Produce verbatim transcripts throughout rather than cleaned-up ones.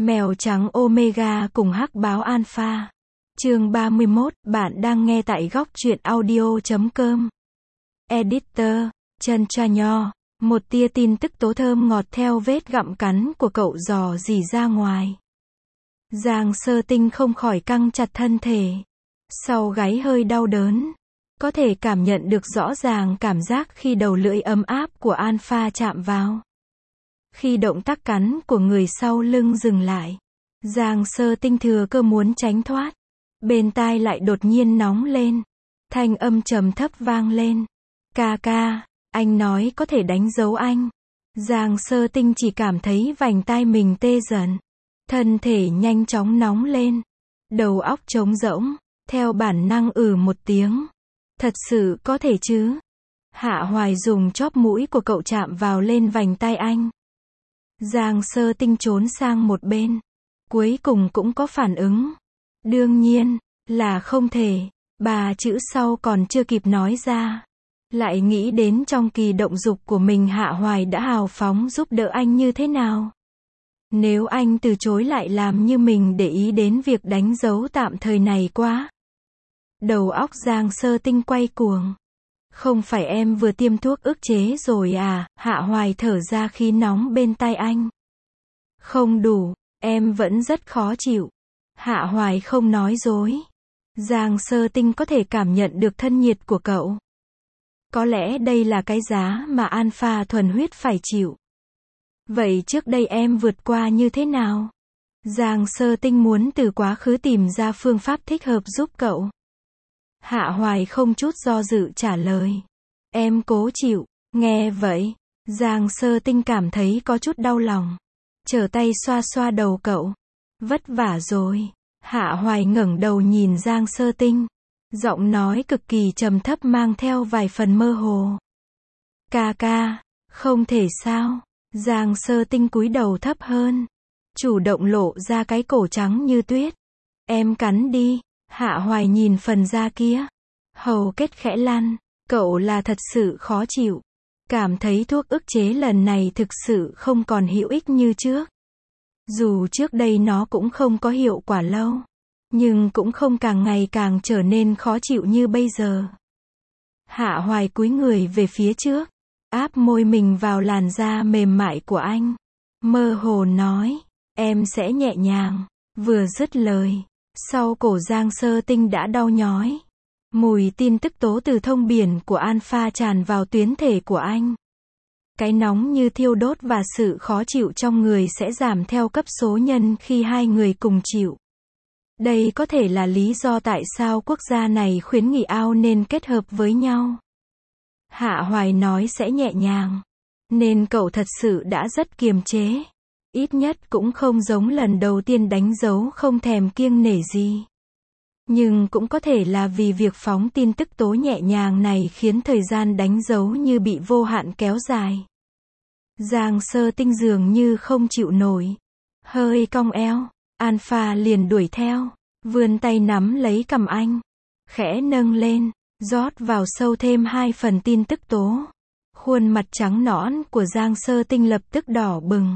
Mèo trắng Omega cùng hắc báo Alpha. Chương ba mươi mốt, bạn đang nghe tại góc truyện audio chấm com. Editor, Chân Tra Nho. Một tia tin tức tố thơm ngọt theo vết gặm cắn của cậu dò dỉ ra ngoài. Giang Sơ Tinh không khỏi căng chặt thân thể. Sau gáy hơi đau đớn. Có thể cảm nhận được rõ ràng cảm giác khi đầu lưỡi ấm áp của Alpha chạm vào. Khi động tác cắn của người sau lưng dừng lại, Giang Sơ Tinh thừa cơ muốn tránh thoát. Bên tai lại đột nhiên nóng lên. Thanh âm trầm thấp vang lên. Ca ca, anh nói có thể đánh dấu anh. Giang Sơ Tinh chỉ cảm thấy vành tai mình tê dần. Thân thể nhanh chóng nóng lên. Đầu óc trống rỗng. Theo bản năng ừ một tiếng. Thật sự có thể chứ? Hạ Hoài dùng chóp mũi của cậu chạm vào lên vành tai anh. Giang Sơ Tinh trốn sang một bên. Cuối cùng cũng có phản ứng. Đương nhiên, là không thể. Ba chữ sau còn chưa kịp nói ra. Lại nghĩ đến trong kỳ động dục của mình Hạ Hoài đã hào phóng giúp đỡ anh như thế nào. Nếu anh từ chối lại làm như mình để ý đến việc đánh dấu tạm thời này quá. Đầu óc Giang Sơ Tinh quay cuồng. Không phải em vừa tiêm thuốc ức chế rồi à? Hạ Hoài thở ra khí nóng bên tai anh. Không đủ, em vẫn rất khó chịu. Hạ Hoài không nói dối. Giang Sơ Tinh có thể cảm nhận được thân nhiệt của cậu. Có lẽ đây là cái giá mà Alpha thuần huyết phải chịu. Vậy trước đây em vượt qua như thế nào? Giang Sơ Tinh muốn từ quá khứ tìm ra phương pháp thích hợp giúp cậu. Hạ Hoài không chút do dự trả lời. Em cố chịu. Nghe vậy, Giang Sơ Tinh cảm thấy có chút đau lòng. Trở tay xoa xoa đầu cậu. Vất vả rồi. Hạ Hoài ngẩng đầu nhìn Giang Sơ Tinh. Giọng nói cực kỳ trầm thấp mang theo vài phần mơ hồ. Ca ca, không thể sao? Giang Sơ Tinh cúi đầu thấp hơn. Chủ động lộ ra cái cổ trắng như tuyết. Em cắn đi. Hạ Hoài nhìn phần da kia. Hầu kết khẽ lăn. Cậu là thật sự khó chịu. Cảm thấy thuốc ức chế lần này thực sự không còn hữu ích như trước. Dù trước đây nó cũng không có hiệu quả lâu. Nhưng cũng không càng ngày càng trở nên khó chịu như bây giờ. Hạ Hoài cúi người về phía trước. Áp môi mình vào làn da mềm mại của anh. Mơ hồ nói. Em sẽ nhẹ nhàng. Vừa dứt lời. Sau cổ Giang Sơ Tinh đã đau nhói. Mùi tin tức tố từ thông biển của Alpha tràn vào tuyến thể của anh. Cái nóng như thiêu đốt và sự khó chịu trong người sẽ giảm theo cấp số nhân khi hai người cùng chịu. Đây có thể là lý do tại sao quốc gia này khuyến nghị ao nên kết hợp với nhau. Hạ Hoài nói sẽ nhẹ nhàng. Nên cậu thật sự đã rất kiềm chế. Ít nhất cũng không giống lần đầu tiên đánh dấu không thèm kiêng nể gì. Nhưng cũng có thể là vì việc phóng tin tức tố nhẹ nhàng này khiến thời gian đánh dấu như bị vô hạn kéo dài. Giang Sơ Tinh dường như không chịu nổi. Hơi cong eo. Alpha liền đuổi theo. Vươn tay nắm lấy cằm anh. Khẽ nâng lên. Rót vào sâu thêm hai phần tin tức tố. Khuôn mặt trắng nõn của Giang Sơ Tinh lập tức đỏ bừng.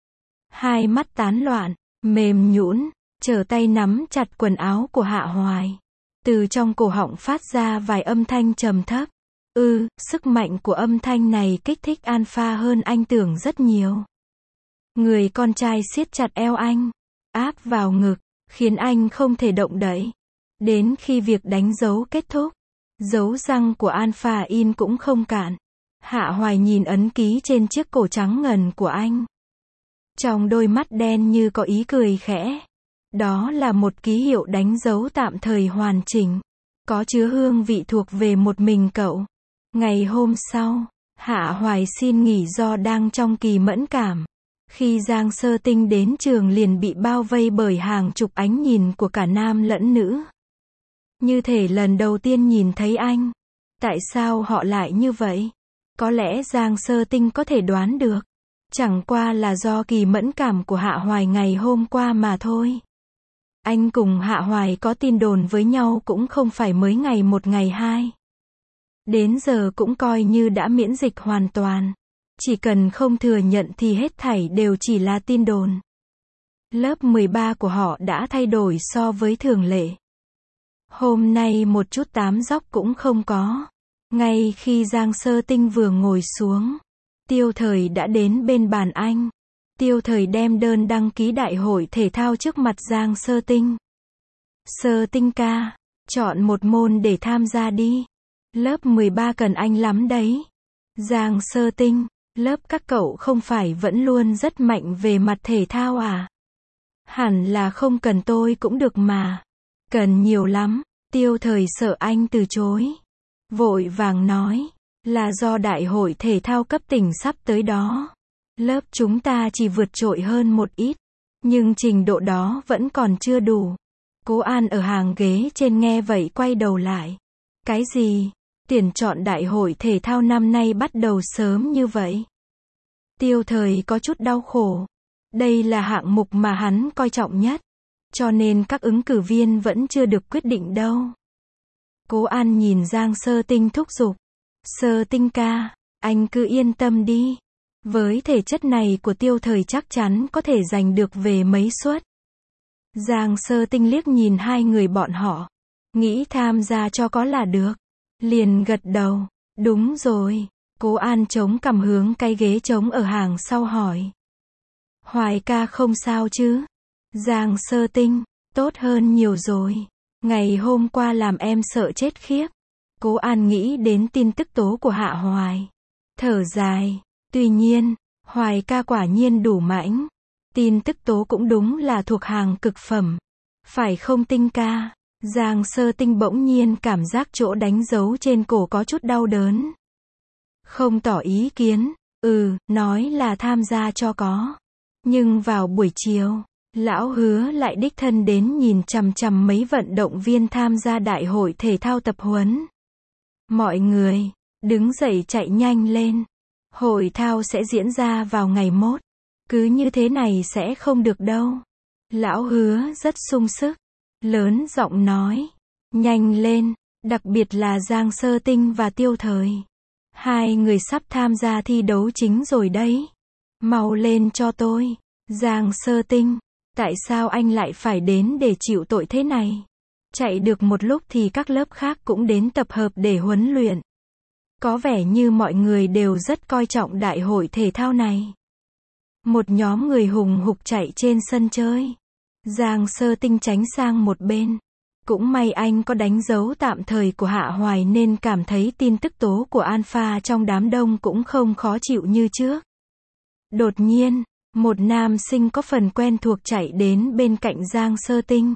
Hai mắt tán loạn. Mềm nhũn. Trở tay nắm chặt quần áo của Hạ Hoài. Từ trong cổ họng phát ra vài âm thanh trầm thấp. Ừ, sức mạnh của âm thanh này kích thích Alpha hơn anh tưởng rất nhiều. Người con trai siết chặt eo anh. Áp vào ngực. Khiến anh không thể động đậy. Đến khi việc đánh dấu kết thúc. Dấu răng của Alpha in cũng không cạn. Hạ Hoài nhìn ấn ký trên chiếc cổ trắng ngần của anh. Trong đôi mắt đen như có ý cười khẽ. Đó là một ký hiệu đánh dấu tạm thời hoàn chỉnh. Có chứa hương vị thuộc về một mình cậu. Ngày hôm sau, Hạ Hoài xin nghỉ do đang trong kỳ mẫn cảm. Khi Giang Sơ Tinh đến trường liền bị bao vây bởi hàng chục ánh nhìn của cả nam lẫn nữ. Như thể lần đầu tiên nhìn thấy anh. Tại sao họ lại như vậy? Có lẽ Giang Sơ Tinh có thể đoán được. Chẳng qua là do kỳ mẫn cảm của Hạ Hoài ngày hôm qua mà thôi. Anh cùng Hạ Hoài có tin đồn với nhau cũng không phải mới ngày một ngày hai. Đến giờ cũng coi như đã miễn dịch hoàn toàn. Chỉ cần không thừa nhận thì hết thảy đều chỉ là tin đồn. Lớp mười ba của họ đã thay đổi so với thường lệ. Hôm nay một chút tám dóc cũng không có. Ngay khi Giang Sơ Tinh vừa ngồi xuống, Tiêu Thời đã đến bên bàn anh. Tiêu Thời đem đơn đăng ký đại hội thể thao trước mặt Giang Sơ Tinh. Sơ Tinh ca, chọn một môn để tham gia đi. Lớp mười ba cần anh lắm đấy. Giang Sơ Tinh, lớp các cậu không phải vẫn luôn rất mạnh về mặt thể thao à? Hẳn là không cần tôi cũng được mà. Cần nhiều lắm. Tiêu Thời sợ anh từ chối. Vội vàng nói, là do đại hội thể thao cấp tỉnh sắp tới đó. Lớp chúng ta chỉ vượt trội hơn một ít. Nhưng trình độ đó vẫn còn chưa đủ. Cố An ở hàng ghế trên nghe vậy quay đầu lại. Cái gì? Tuyển chọn đại hội thể thao năm nay bắt đầu sớm như vậy? Tiêu Thời có chút đau khổ. Đây là hạng mục mà hắn coi trọng nhất. Cho nên các ứng cử viên vẫn chưa được quyết định đâu. Cố An nhìn Giang Sơ Tinh thúc giục. Sơ Tinh ca, anh cứ yên tâm đi. Với thể chất này của Tiêu Thời chắc chắn có thể giành được về mấy suất. Giang Sơ Tinh liếc nhìn hai người bọn họ. Nghĩ tham gia cho có là được. Liền gật đầu. Đúng rồi. Cố An chống cằm hướng cái ghế trống ở hàng sau hỏi. Hoài ca không sao chứ? Giang Sơ Tinh, tốt hơn nhiều rồi. Ngày hôm qua làm em sợ chết khiếp. Cố An nghĩ đến tin tức tố của Hạ Hoài. Thở dài. Tuy nhiên, Hoài ca quả nhiên đủ mãnh. Tin tức tố cũng đúng là thuộc hàng cực phẩm. Phải không Tinh ca? Giang Sơ Tinh bỗng nhiên cảm giác chỗ đánh dấu trên cổ có chút đau đớn. Không tỏ ý kiến. Ừ, nói là tham gia cho có. Nhưng vào buổi chiều, lão Hứa lại đích thân đến nhìn chằm chằm mấy vận động viên tham gia đại hội thể thao tập huấn. Mọi người, đứng dậy chạy nhanh lên. Hội thao sẽ diễn ra vào ngày mốt. Cứ như thế này sẽ không được đâu. Lão Hứa rất sung sức. Lớn giọng nói. Nhanh lên, đặc biệt là Giang Sơ Tinh và Tiêu Thời. Hai người sắp tham gia thi đấu chính rồi đấy. Mau lên cho tôi. Giang Sơ Tinh, tại sao anh lại phải đến để chịu tội thế này? Chạy được một lúc thì các lớp khác cũng đến tập hợp để huấn luyện. Có vẻ như mọi người đều rất coi trọng đại hội thể thao này. Một nhóm người hùng hục chạy trên sân chơi. Giang Sơ Tinh tránh sang một bên. Cũng may anh có đánh dấu tạm thời của Hạ Hoài nên cảm thấy tin tức tố của Alpha trong đám đông cũng không khó chịu như trước. Đột nhiên, một nam sinh có phần quen thuộc chạy đến bên cạnh Giang Sơ Tinh.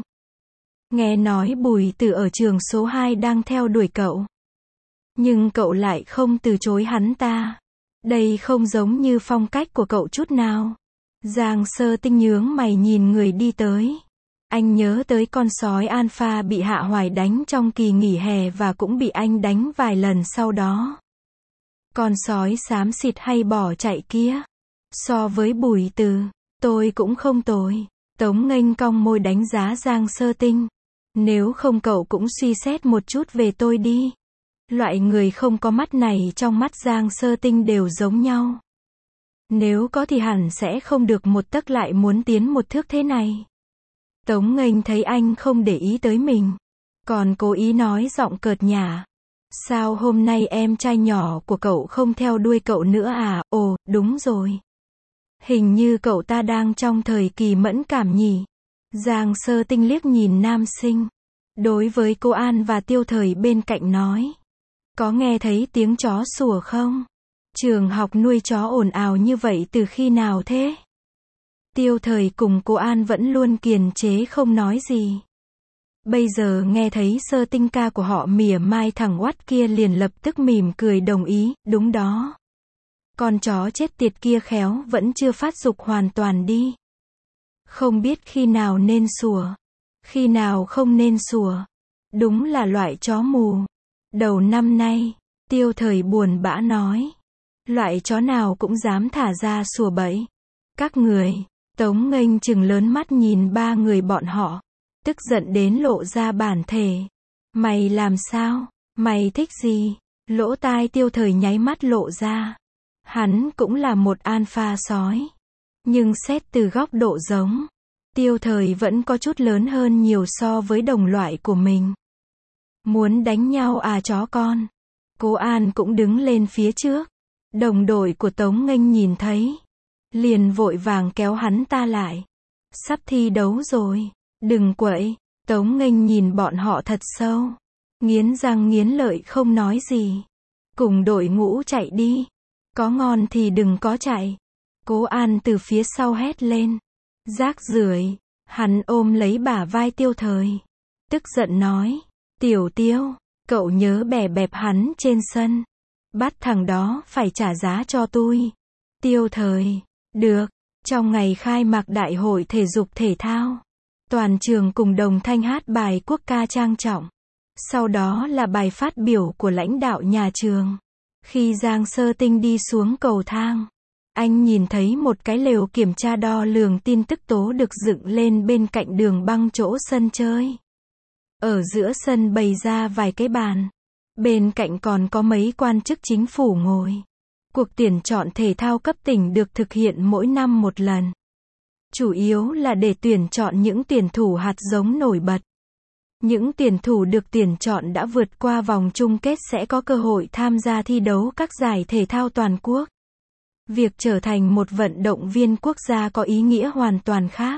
Nghe nói Bùi Tử ở trường số hai đang theo đuổi cậu. Nhưng cậu lại không từ chối hắn ta. Đây không giống như phong cách của cậu chút nào. Giang Sơ Tinh nhướng mày nhìn người đi tới. Anh nhớ tới con sói Alpha bị Hạ Hoài đánh trong kỳ nghỉ hè và cũng bị anh đánh vài lần sau đó. Con sói xám xịt hay bỏ chạy kia. So với Bùi Tử, tôi cũng không tồi. Tống Nghênh cong môi đánh giá Giang Sơ Tinh. Nếu không cậu cũng suy xét một chút về tôi đi. Loại người không có mắt này trong mắt Giang Sơ Tinh đều giống nhau. Nếu có thì hẳn sẽ không được một tấc lại muốn tiến một thước thế này. Tống Nghênh thấy anh không để ý tới mình. Còn cố ý nói giọng cợt nhả. Sao hôm nay em trai nhỏ của cậu không theo đuôi cậu nữa à? Ồ, đúng rồi. Hình như cậu ta đang trong thời kỳ mẫn cảm nhỉ. Giang Sơ Tinh liếc nhìn nam sinh. Đối với cô An và Tiêu Thời bên cạnh nói. Có nghe thấy tiếng chó sủa không? Trường học nuôi chó ồn ào như vậy từ khi nào thế? Tiêu Thời cùng cô An vẫn luôn kiềm chế không nói gì. Bây giờ nghe thấy Sơ Tinh ca của họ mỉa mai thằng oắt kia liền lập tức mỉm cười đồng ý, đúng đó. Con chó chết tiệt kia khéo vẫn chưa phát dục hoàn toàn đi. Không biết khi nào nên sủa, khi nào không nên sủa. Đúng là loại chó mù. Đầu năm nay, Tiêu Thời buồn bã nói. Loại chó nào cũng dám thả ra sủa bậy. Các người, Tống Nghênh trừng lớn mắt nhìn ba người bọn họ. Tức giận đến lộ ra bản thể. Mày làm sao? Mày thích gì? Lỗ tai Tiêu Thời nháy mắt lộ ra. Hắn cũng là một alpha sói. Nhưng xét từ góc độ giống. Tiêu Thời vẫn có chút lớn hơn nhiều so với đồng loại của mình. Muốn đánh nhau à chó con? Cố An cũng đứng lên phía trước. Đồng đội của Tống Nghênh nhìn thấy, liền vội vàng kéo hắn ta lại. Sắp thi đấu rồi, đừng quậy. Tống Nghênh nhìn bọn họ thật sâu, nghiến răng nghiến lợi không nói gì. Cùng đội ngũ chạy đi, có ngon thì đừng có chạy. Cố An từ phía sau hét lên. Rác rưởi. Hắn ôm lấy bả vai Tiêu Thời, tức giận nói, Tiểu Tiêu, cậu nhớ bè bẹp hắn trên sân, bắt thằng đó phải trả giá cho tôi. Tiêu Thời, được. Trong ngày khai mạc đại hội thể dục thể thao, toàn trường cùng đồng thanh hát bài quốc ca trang trọng. Sau đó là bài phát biểu của lãnh đạo nhà trường. Khi Giang Sơ Tinh đi xuống cầu thang, anh nhìn thấy một cái lều kiểm tra đo lường tin tức tố được dựng lên bên cạnh đường băng chỗ sân chơi. Ở giữa sân bày ra vài cái bàn. Bên cạnh còn có mấy quan chức chính phủ ngồi. Cuộc tuyển chọn thể thao cấp tỉnh được thực hiện mỗi năm một lần. Chủ yếu là để tuyển chọn những tuyển thủ hạt giống nổi bật. Những tuyển thủ được tuyển chọn đã vượt qua vòng chung kết sẽ có cơ hội tham gia thi đấu các giải thể thao toàn quốc. Việc trở thành một vận động viên quốc gia có ý nghĩa hoàn toàn khác.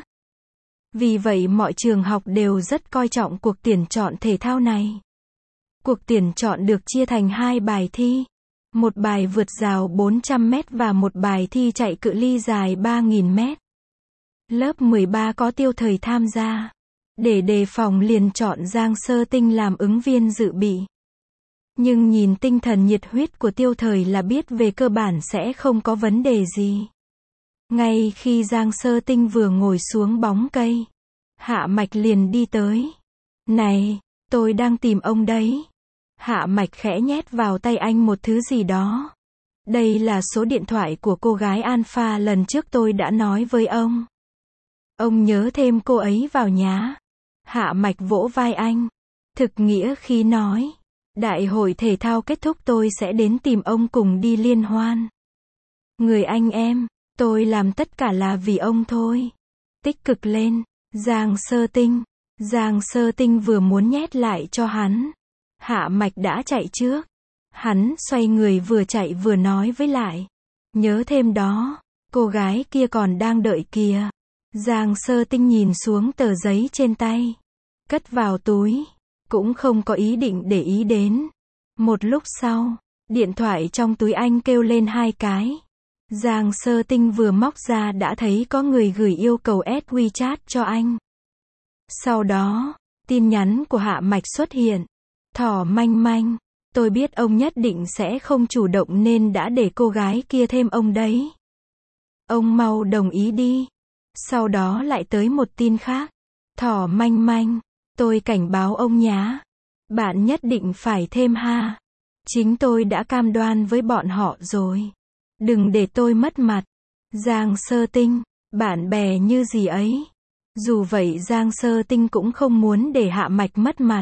Vì vậy mọi trường học đều rất coi trọng cuộc tuyển chọn thể thao này. Cuộc tuyển chọn được chia thành hai bài thi. Một bài vượt rào bốn trăm mét và một bài thi chạy cự ly dài ba nghìn mét. Lớp mười ba có Tiêu Thời tham gia. Để đề phòng liền chọn Giang Sơ Tinh làm ứng viên dự bị. Nhưng nhìn tinh thần nhiệt huyết của Tiêu Thời là biết về cơ bản sẽ không có vấn đề gì. Ngay khi Giang Sơ Tinh vừa ngồi xuống bóng cây, Hạ Mạch liền đi tới. Này, tôi đang tìm ông đấy. Hạ Mạch khẽ nhét vào tay anh một thứ gì đó. Đây là số điện thoại của cô gái Alpha lần trước tôi đã nói với ông. Ông nhớ thêm cô ấy vào nhá. Hạ Mạch vỗ vai anh. Thực nghĩa khi nói. Đại hội thể thao kết thúc tôi sẽ đến tìm ông cùng đi liên hoan. Người anh em, tôi làm tất cả là vì ông thôi. Tích cực lên, Giang Sơ Tinh. Giang Sơ Tinh vừa muốn nhét lại cho hắn. Hạ Mạch đã chạy trước. Hắn xoay người vừa chạy vừa nói với lại. Nhớ thêm đó, cô gái kia còn đang đợi kìa. Giang Sơ Tinh nhìn xuống tờ giấy trên tay. Cất vào túi. Cũng không có ý định để ý đến. Một lúc sau, điện thoại trong túi anh kêu lên hai cái. Giang Sơ Tinh vừa móc ra đã thấy có người gửi yêu cầu add WeChat cho anh. Sau đó, tin nhắn của Hạ Mạch xuất hiện. Thỏ manh manh, tôi biết ông nhất định sẽ không chủ động nên đã để cô gái kia thêm ông đấy. Ông mau đồng ý đi. Sau đó lại tới một tin khác. Thỏ manh manh, tôi cảnh báo ông nhá. Bạn nhất định phải thêm ha. Chính tôi đã cam đoan với bọn họ rồi. Đừng để tôi mất mặt. Giang Sơ Tinh, bạn bè như gì ấy. Dù vậy Giang Sơ Tinh cũng không muốn để Hạ Mạch mất mặt.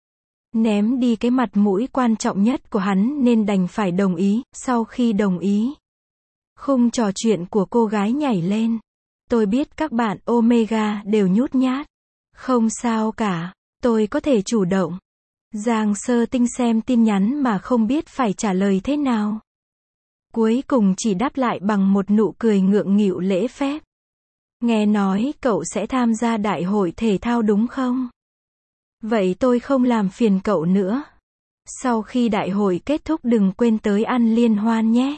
Ném đi cái mặt mũi quan trọng nhất của hắn nên đành phải đồng ý. Sau khi đồng ý, khung trò chuyện của cô gái nhảy lên. Tôi biết các bạn Omega đều nhút nhát. Không sao cả, tôi có thể chủ động. Giang Sơ Tinh xem tin nhắn mà không biết phải trả lời thế nào. Cuối cùng chỉ đáp lại bằng một nụ cười ngượng nghịu lễ phép. Nghe nói cậu sẽ tham gia đại hội thể thao đúng không? Vậy tôi không làm phiền cậu nữa. Sau khi đại hội kết thúc đừng quên tới ăn liên hoan nhé.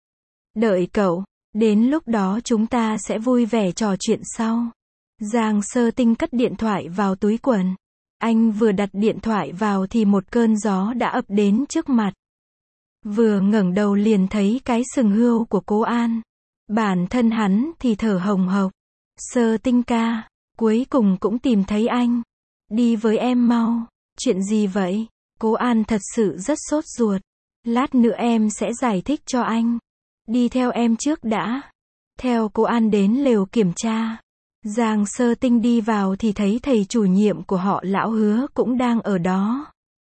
Đợi cậu, đến lúc đó chúng ta sẽ vui vẻ trò chuyện sau. Giang Sơ Tinh cất điện thoại vào túi quần. Anh vừa đặt điện thoại vào thì một cơn gió đã ập đến trước mặt. Vừa ngẩng đầu liền thấy cái sừng hươu của Cố An. Bản thân hắn thì thở hồng hộc. Sơ Tinh ca, cuối cùng cũng tìm thấy anh. Đi với em mau. Chuyện gì vậy? Cố An thật sự rất sốt ruột. Lát nữa em sẽ giải thích cho anh. Đi theo em trước đã. Theo Cố An đến lều kiểm tra. Giang Sơ Tinh đi vào thì thấy thầy chủ nhiệm của họ Lão Hứa cũng đang ở đó.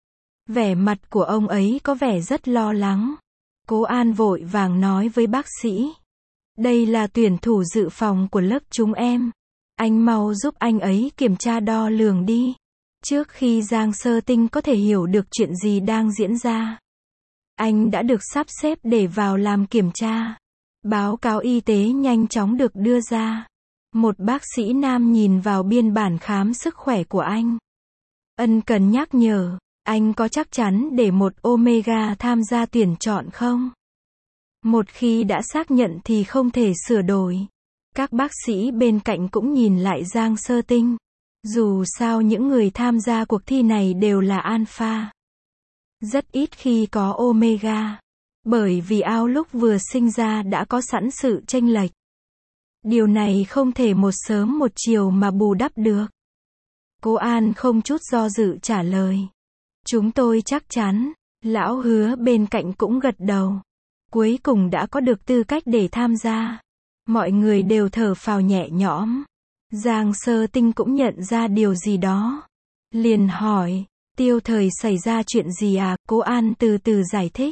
Vẻ mặt của ông ấy có vẻ rất lo lắng. Cố An vội vàng nói với bác sĩ. Đây là tuyển thủ dự phòng của lớp chúng em. Anh mau giúp anh ấy kiểm tra đo lường đi. Trước khi Giang Sơ Tinh có thể hiểu được chuyện gì đang diễn ra, anh đã được sắp xếp để vào làm kiểm tra. Báo cáo y tế nhanh chóng được đưa ra. Một bác sĩ nam nhìn vào biên bản khám sức khỏe của anh. Ân cần nhắc nhở, anh có chắc chắn để một Omega tham gia tuyển chọn không? Một khi đã xác nhận thì không thể sửa đổi. Các bác sĩ bên cạnh cũng nhìn lại Giang Sơ Tinh. Dù sao những người tham gia cuộc thi này đều là alpha. Rất ít khi có Omega. Bởi vì ao lúc vừa sinh ra đã có sẵn sự chênh lệch. Điều này không thể một sớm một chiều mà bù đắp được. Cô An không chút do dự trả lời. Chúng tôi chắc chắn. Lão Hứa bên cạnh cũng gật đầu. Cuối cùng đã có được tư cách để tham gia. Mọi người đều thở phào nhẹ nhõm. Giang Sơ Tinh cũng nhận ra điều gì đó. Liền hỏi, Tiêu Thời xảy ra chuyện gì à? Cô An từ từ giải thích.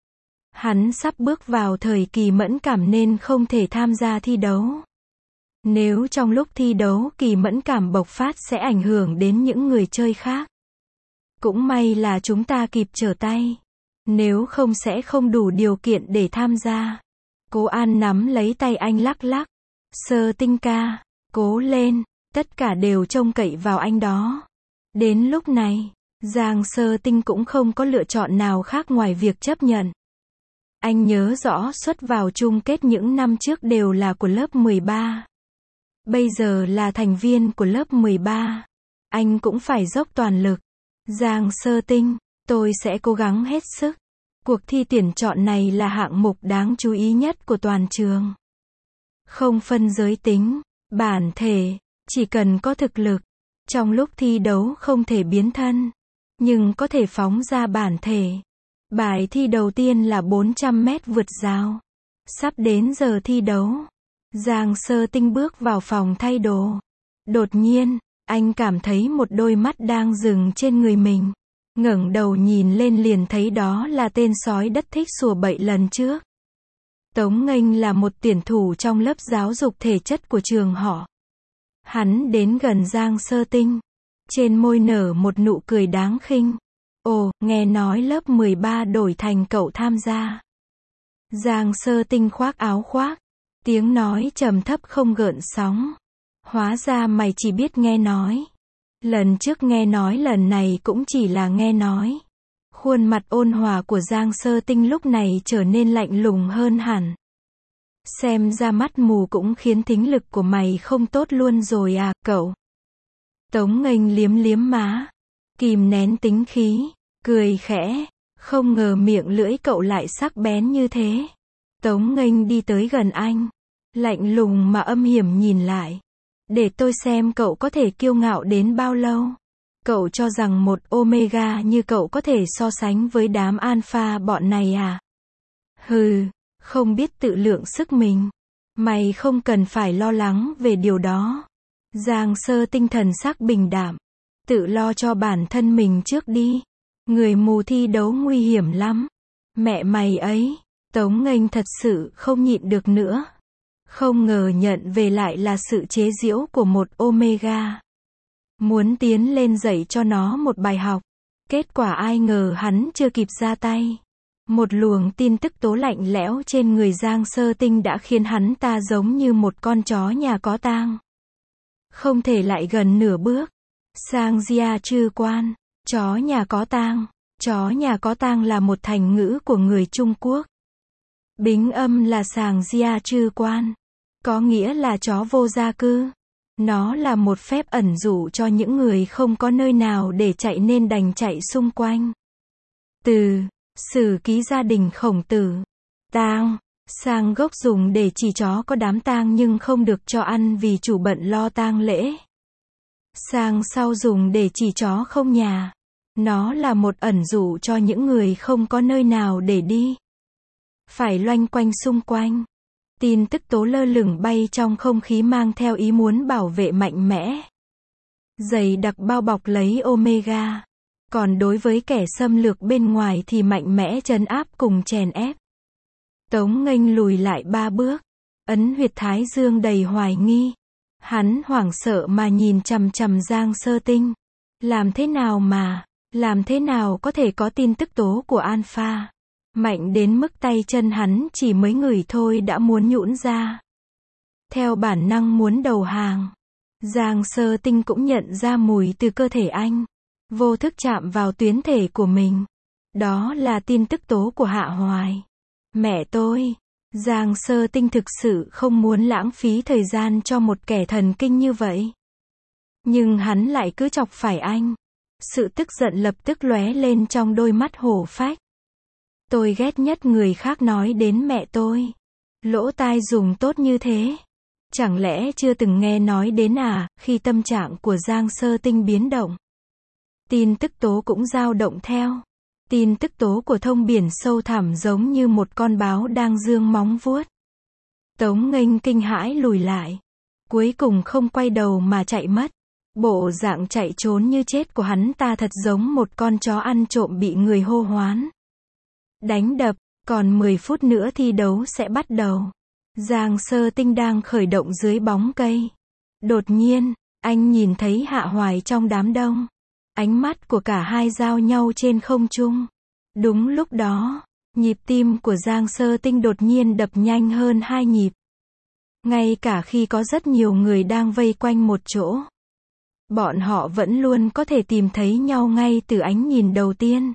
Hắn sắp bước vào thời kỳ mẫn cảm nên không thể tham gia thi đấu. Nếu trong lúc thi đấu kỳ mẫn cảm bộc phát sẽ ảnh hưởng đến những người chơi khác. Cũng may là chúng ta kịp trở tay. Nếu không sẽ không đủ điều kiện để tham gia. Cô An nắm lấy tay anh lắc lắc. Sơ Tinh ca, cố lên, tất cả đều trông cậy vào anh đó. Đến lúc này, Giang Sơ Tinh cũng không có lựa chọn nào khác ngoài việc chấp nhận. Anh nhớ rõ suất vào chung kết những năm trước đều là của lớp mười ba. Bây giờ là thành viên của lớp mười ba. Anh cũng phải dốc toàn lực. Giang Sơ Tinh, tôi sẽ cố gắng hết sức. Cuộc thi tuyển chọn này là hạng mục đáng chú ý nhất của toàn trường. Không phân giới tính, bản thể, chỉ cần có thực lực. Trong lúc thi đấu không thể biến thân, nhưng có thể phóng ra bản thể. Bài thi đầu tiên là bốn trăm mét vượt rào. Sắp đến giờ thi đấu. Giang Sơ Tinh bước vào phòng thay đồ. Đột nhiên, anh cảm thấy một đôi mắt đang dừng trên người mình. Ngẩng đầu nhìn lên liền thấy đó là tên sói đất thích sủa bậy lần trước. Tống Nghênh là một tuyển thủ trong lớp giáo dục thể chất của trường họ. Hắn đến gần Giang Sơ Tinh. Trên môi nở một nụ cười đáng khinh. Ồ, nghe nói lớp mười ba đổi thành cậu tham gia. Giang Sơ Tinh khoác áo khoác. Tiếng nói trầm thấp không gợn sóng. Hóa ra mày chỉ biết nghe nói. Lần trước nghe nói lần này cũng chỉ là nghe nói. Khuôn mặt ôn hòa của Giang Sơ Tinh lúc này trở nên lạnh lùng hơn hẳn. Xem ra mắt mù cũng khiến thính lực của mày không tốt luôn rồi à, cậu. Tống Nghênh liếm liếm má. Kìm nén tính khí. Cười khẽ. Không ngờ miệng lưỡi cậu lại sắc bén như thế. Tống Nghênh đi tới gần anh. Lạnh lùng mà âm hiểm nhìn lại. Để tôi xem cậu có thể kiêu ngạo đến bao lâu. Cậu cho rằng một Omega như cậu có thể so sánh với đám alpha bọn này à? Hừ, không biết tự lượng sức mình. Mày không cần phải lo lắng về điều đó. Giang Sơ Tinh thần sắc bình đạm. Tự lo cho bản thân mình trước đi. Người mù thi đấu nguy hiểm lắm. Mẹ mày ấy. Tống Nghênh thật sự không nhịn được nữa. Không ngờ nhận về lại là sự chế giễu của một Omega. Muốn tiến lên dạy cho nó một bài học. Kết quả ai ngờ hắn chưa kịp ra tay. Một luồng tin tức tố lạnh lẽo trên người Giang Sơ Tinh đã khiến hắn ta giống như một con chó nhà có tang. Không thể lại gần nửa bước. Sang Gia Trư Quan. Chó nhà có tang. Chó nhà có tang là một thành ngữ của người Trung Quốc. Bính âm là Sàng Gia Trư Quan. Có nghĩa là chó vô gia cư. Nó là một phép ẩn dụ cho những người không có nơi nào để chạy nên đành chạy xung quanh. Từ Sử ký gia đình Khổng Tử. Tang, sang gốc dùng để chỉ chó có đám tang nhưng không được cho ăn vì chủ bận lo tang lễ. Sang sau dùng để chỉ chó không nhà. Nó là một ẩn dụ cho những người không có nơi nào để đi. Phải loanh quanh xung quanh. Tin tức tố lơ lửng bay trong không khí mang theo ý muốn bảo vệ mạnh mẽ. Dày đặc bao bọc lấy Omega. Còn đối với kẻ xâm lược bên ngoài thì mạnh mẽ trấn áp cùng chèn ép. Tống Nghênh lùi lại ba bước. Ấn huyệt thái dương đầy hoài nghi. Hắn hoảng sợ mà nhìn chằm chằm Giang Sơ Tinh. Làm thế nào mà, làm thế nào có thể có tin tức tố của Alpha? Mạnh đến mức tay chân hắn chỉ mới ngửi thôi đã muốn nhũn ra. Theo bản năng muốn đầu hàng. Giang Sơ Tinh cũng nhận ra mùi từ cơ thể anh. Vô thức chạm vào tuyến thể của mình. Đó là tin tức tố của Hạ Hoài. Mẹ tôi. Giang Sơ Tinh thực sự không muốn lãng phí thời gian cho một kẻ thần kinh như vậy. Nhưng hắn lại cứ chọc phải anh. Sự tức giận lập tức lóe lên trong đôi mắt hổ phách. Tôi ghét nhất người khác nói đến mẹ tôi. Lỗ tai dùng tốt như thế. Chẳng lẽ chưa từng nghe nói đến à, khi tâm trạng của Giang Sơ Tinh biến động. Tin tức tố cũng dao động theo. Tin tức tố của thông biển sâu thẳm giống như một con báo đang giương móng vuốt. Tống Nghênh kinh hãi lùi lại. Cuối cùng không quay đầu mà chạy mất. Bộ dạng chạy trốn như chết của hắn ta thật giống một con chó ăn trộm bị người hô hoán. Đánh đập, còn mười phút nữa thi đấu sẽ bắt đầu. Giang Sơ Tinh đang khởi động dưới bóng cây. Đột nhiên, anh nhìn thấy Hạ Hoài trong đám đông. Ánh mắt của cả hai giao nhau trên không trung. Đúng lúc đó, nhịp tim của Giang Sơ Tinh đột nhiên đập nhanh hơn hai nhịp. Ngay cả khi có rất nhiều người đang vây quanh một chỗ. Bọn họ vẫn luôn có thể tìm thấy nhau ngay từ ánh nhìn đầu tiên.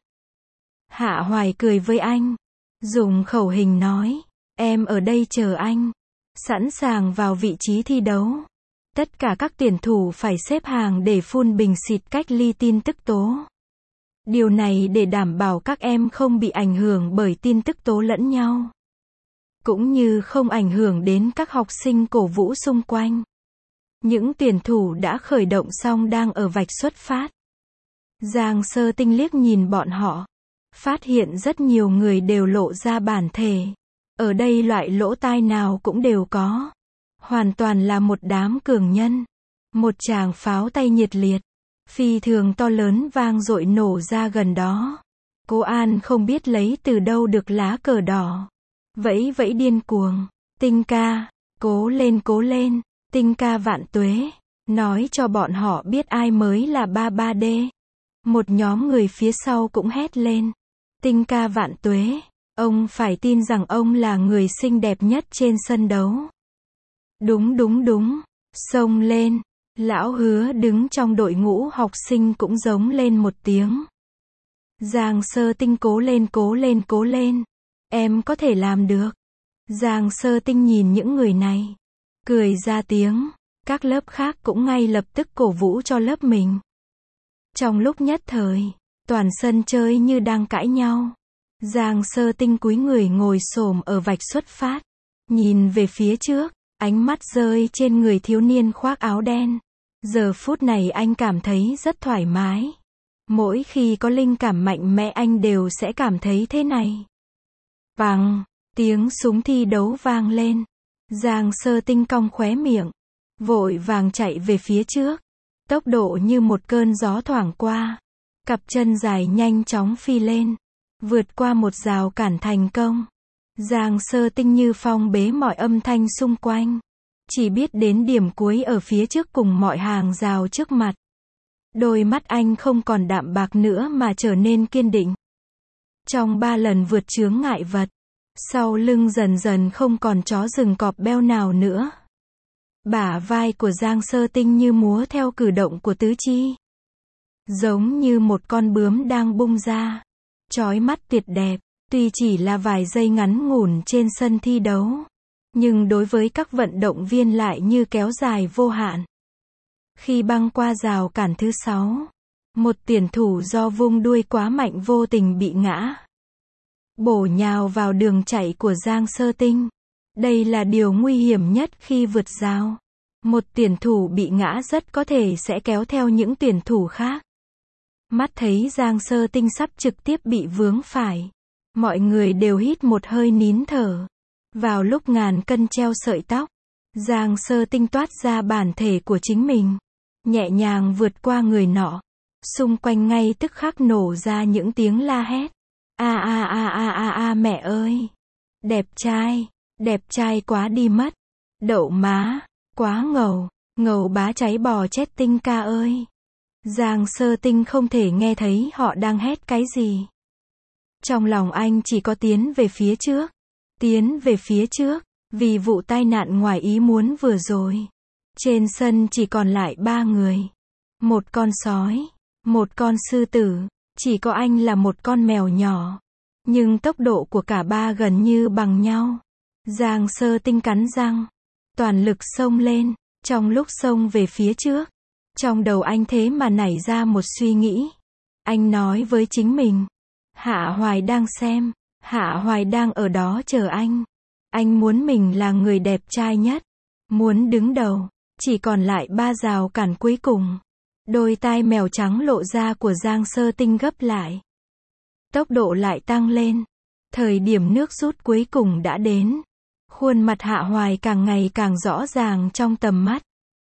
Hạ Hoài cười với anh. Dùng khẩu hình nói. Em ở đây chờ anh. Sẵn sàng vào vị trí thi đấu. Tất cả các tuyển thủ phải xếp hàng để phun bình xịt cách ly tin tức tố. Điều này để đảm bảo các em không bị ảnh hưởng bởi tin tức tố lẫn nhau. Cũng như không ảnh hưởng đến các học sinh cổ vũ xung quanh. Những tuyển thủ đã khởi động xong đang ở vạch xuất phát. Giang Sơ Tinh liếc nhìn bọn họ. Phát hiện rất nhiều người đều lộ ra bản thể. Ở đây loại lỗ tai nào cũng đều có. Hoàn toàn là một đám cường nhân. Một tràng pháo tay nhiệt liệt. Phi thường to lớn vang dội nổ ra gần đó. Cô An không biết lấy từ đâu được lá cờ đỏ. Vẫy vẫy điên cuồng. Tinh ca. Cố lên cố lên. Tinh ca vạn tuế. Nói cho bọn họ biết ai mới là ba ba D. Một nhóm người phía sau cũng hét lên. Tinh ca vạn tuế. Ông phải tin rằng ông là người xinh đẹp nhất trên sân đấu. Đúng đúng đúng. Xông lên. Lão Hứa đứng trong đội ngũ học sinh cũng giống lên một tiếng. Giang Sơ Tinh cố lên cố lên cố lên. Em có thể làm được. Giang Sơ Tinh nhìn những người này. Cười ra tiếng. Các lớp khác cũng ngay lập tức cổ vũ cho lớp mình. Trong lúc nhất thời, toàn sân chơi như đang cãi nhau. Giang Sơ Tinh cúi người ngồi xổm ở vạch xuất phát. Nhìn về phía trước, ánh mắt rơi trên người thiếu niên khoác áo đen. Giờ phút này anh cảm thấy rất thoải mái. Mỗi khi có linh cảm mạnh mẽ anh đều sẽ cảm thấy thế này. Vàng, tiếng súng thi đấu vang lên. Giang Sơ Tinh cong khóe miệng. Vội vàng chạy về phía trước. Tốc độ như một cơn gió thoảng qua. Cặp chân dài nhanh chóng phi lên. Vượt qua một rào cản thành công. Giang Sơ Tinh như phong bế mọi âm thanh xung quanh. Chỉ biết đến điểm cuối ở phía trước cùng mọi hàng rào trước mặt. Đôi mắt anh không còn đạm bạc nữa mà trở nên kiên định. Trong ba lần vượt chướng ngại vật, sau lưng dần dần không còn chó rừng cọp beo nào nữa. Bả vai của Giang Sơ Tinh như múa theo cử động của tứ chi. Giống như một con bướm đang bung ra. Chói mắt tuyệt đẹp, tuy chỉ là vài giây ngắn ngủn trên sân thi đấu. Nhưng đối với các vận động viên lại như kéo dài vô hạn. Khi băng qua rào cản thứ sáu, một tuyển thủ do vung đuôi quá mạnh vô tình bị ngã. Bổ nhào vào đường chạy của Giang Sơ Tinh. Đây là điều nguy hiểm nhất khi vượt rào. Một tuyển thủ bị ngã rất có thể sẽ kéo theo những tuyển thủ khác. Mắt thấy Giang Sơ Tinh sắp trực tiếp bị vướng phải. Mọi người đều hít một hơi nín thở. Vào lúc ngàn cân treo sợi tóc, Giang Sơ Tinh toát ra bản thể của chính mình. Nhẹ nhàng vượt qua người nọ. Xung quanh ngay tức khắc nổ ra những tiếng la hét. A a a a a a mẹ ơi. Đẹp trai, đẹp trai quá đi mất. Đậu má, quá ngầu. Ngầu bá cháy bò chết Tinh ca ơi. Giang Sơ Tinh không thể nghe thấy họ đang hét cái gì. Trong lòng anh chỉ có tiến về phía trước. Tiến về phía trước. Vì vụ tai nạn ngoài ý muốn vừa rồi. Trên sân chỉ còn lại ba người. Một con sói. Một con sư tử. Chỉ có anh là một con mèo nhỏ. Nhưng tốc độ của cả ba gần như bằng nhau. Giang Sơ Tinh cắn răng. Toàn lực xông lên. Trong lúc xông về phía trước. Trong đầu anh thế mà nảy ra một suy nghĩ. Anh nói với chính mình. Hạ Hoài đang xem. Hạ Hoài đang ở đó chờ anh. Anh muốn mình là người đẹp trai nhất. Muốn đứng đầu. Chỉ còn lại ba rào cản cuối cùng. Đôi tai mèo trắng lộ ra của Giang Sơ Tinh gấp lại. Tốc độ lại tăng lên. Thời điểm nước rút cuối cùng đã đến. Khuôn mặt Hạ Hoài càng ngày càng rõ ràng trong tầm mắt.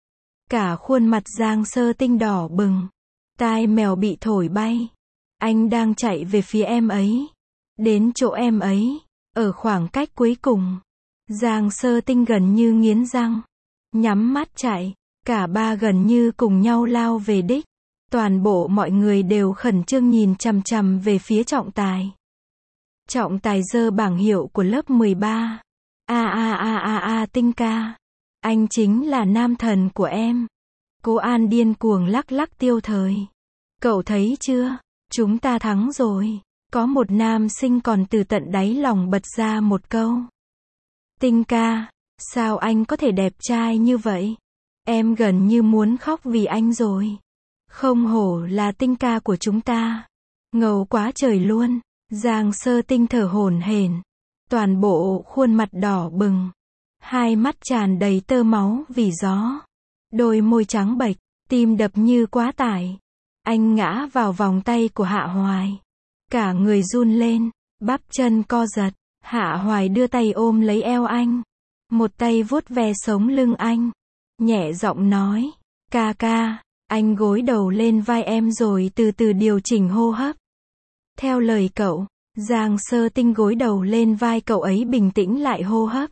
Cả khuôn mặt Giang Sơ Tinh đỏ bừng. Tai mèo bị thổi bay. Anh đang chạy về phía em ấy. Đến chỗ em ấy. Ở khoảng cách cuối cùng. Giang Sơ Tinh gần như nghiến răng. Nhắm mắt chạy. Cả ba gần như cùng nhau lao về đích. Toàn bộ mọi người đều khẩn trương nhìn chằm chằm về phía trọng tài. Trọng tài giơ bảng hiệu của lớp mười ba. A a a a a Tinh ca. Anh chính là nam thần của em. Cô An điên cuồng lắc lắc tiêu thời. Cậu thấy chưa? Chúng ta thắng rồi. Có một nam sinh còn từ tận đáy lòng bật ra một câu. Tinh ca, sao anh có thể đẹp trai như vậy? Em gần như muốn khóc vì anh rồi. Không hổ là Tinh ca của chúng ta. Ngầu quá trời luôn. Giang Sơ Tinh thở hổn hển. Toàn bộ khuôn mặt đỏ bừng. Hai mắt tràn đầy tơ máu vì gió. Đôi môi trắng bệch, tim đập như quá tải. Anh ngã vào vòng tay của Hạ Hoài. Cả người run lên, bắp chân co giật. Hạ Hoài đưa tay ôm lấy eo anh. Một tay vuốt ve sống lưng anh. Nhẹ giọng nói, ca ca, anh gối đầu lên vai em rồi từ từ điều chỉnh hô hấp. Theo lời cậu, Giang Sơ Tinh gối đầu lên vai cậu ấy bình tĩnh lại hô hấp.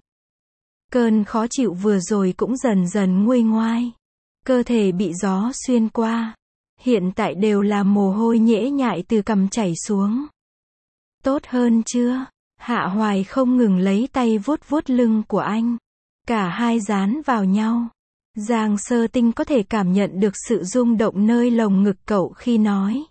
Cơn khó chịu vừa rồi cũng dần dần nguôi ngoai. Cơ thể bị gió xuyên qua. Hiện tại đều là mồ hôi nhễ nhại từ cằm chảy xuống. Tốt hơn chưa? Hạ Hoài không ngừng lấy tay vuốt vuốt lưng của anh. Cả hai dán vào nhau. Giang Sơ Tinh có thể cảm nhận được sự rung động nơi lồng ngực cậu khi nói.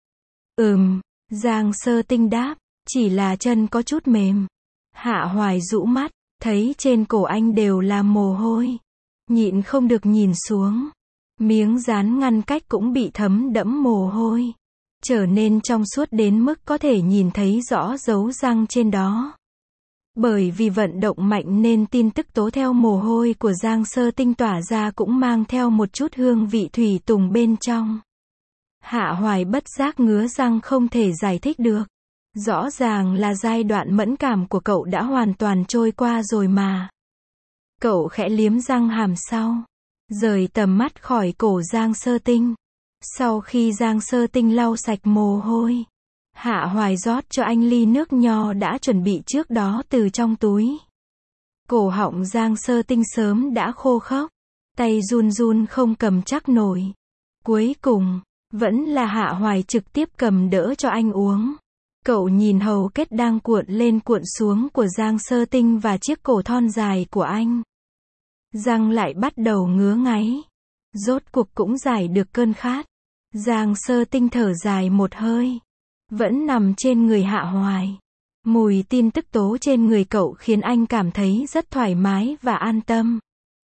Ừm, Giang Sơ Tinh đáp, chỉ là chân có chút mềm. Hạ Hoài rũ mắt, thấy trên cổ anh đều là mồ hôi. Nhịn không được nhìn xuống. Miếng dán ngăn cách cũng bị thấm đẫm mồ hôi. Trở nên trong suốt đến mức có thể nhìn thấy rõ dấu răng trên đó. Bởi vì vận động mạnh nên tin tức tố theo mồ hôi của Giang Sơ Tinh tỏa ra cũng mang theo một chút hương vị thủy tùng bên trong. Hạ Hoài bất giác ngứa răng không thể giải thích được. Rõ ràng là giai đoạn mẫn cảm của cậu đã hoàn toàn trôi qua rồi mà. Cậu khẽ liếm răng hàm sau. Rời tầm mắt khỏi cổ Giang Sơ Tinh. Sau khi Giang Sơ Tinh lau sạch mồ hôi. Hạ Hoài rót cho anh ly nước nho đã chuẩn bị trước đó từ trong túi. Cổ họng Giang Sơ Tinh sớm đã khô khốc. Tay run run không cầm chắc nổi. Cuối cùng, vẫn là Hạ Hoài trực tiếp cầm đỡ cho anh uống. Cậu nhìn hầu kết đang cuộn lên cuộn xuống của Giang Sơ Tinh và chiếc cổ thon dài của anh. Răng lại bắt đầu ngứa ngáy. Rốt cuộc cũng giải được cơn khát. Giang Sơ Tinh thở dài một hơi. Vẫn nằm trên người Hạ Hoài. Mùi tin tức tố trên người cậu khiến anh cảm thấy rất thoải mái và an tâm.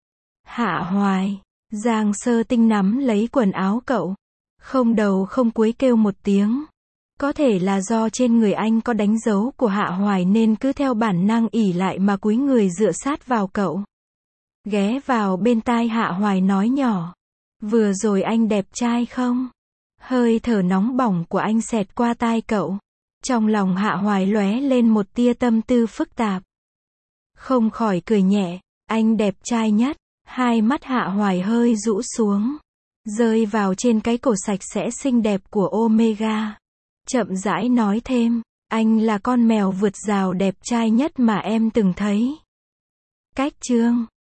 Hạ Hoài. Giang Sơ Tinh nắm lấy quần áo cậu. Không đầu không cuối kêu một tiếng. Có thể là do trên người anh có đánh dấu của Hạ Hoài nên cứ theo bản năng ỉ lại mà cúi người dựa sát vào cậu. Ghé vào bên tai Hạ Hoài nói nhỏ. Vừa rồi anh đẹp trai không? Hơi thở nóng bỏng của anh xẹt qua tai cậu. Trong lòng Hạ Hoài lóe lên một tia tâm tư phức tạp. Không khỏi cười nhẹ. Anh đẹp trai nhất. Hai mắt Hạ Hoài hơi rũ xuống. Rơi vào trên cái cổ sạch sẽ xinh đẹp của Omega. Chậm rãi nói thêm. Anh là con mèo vượt rào đẹp trai nhất mà em từng thấy. Cách chương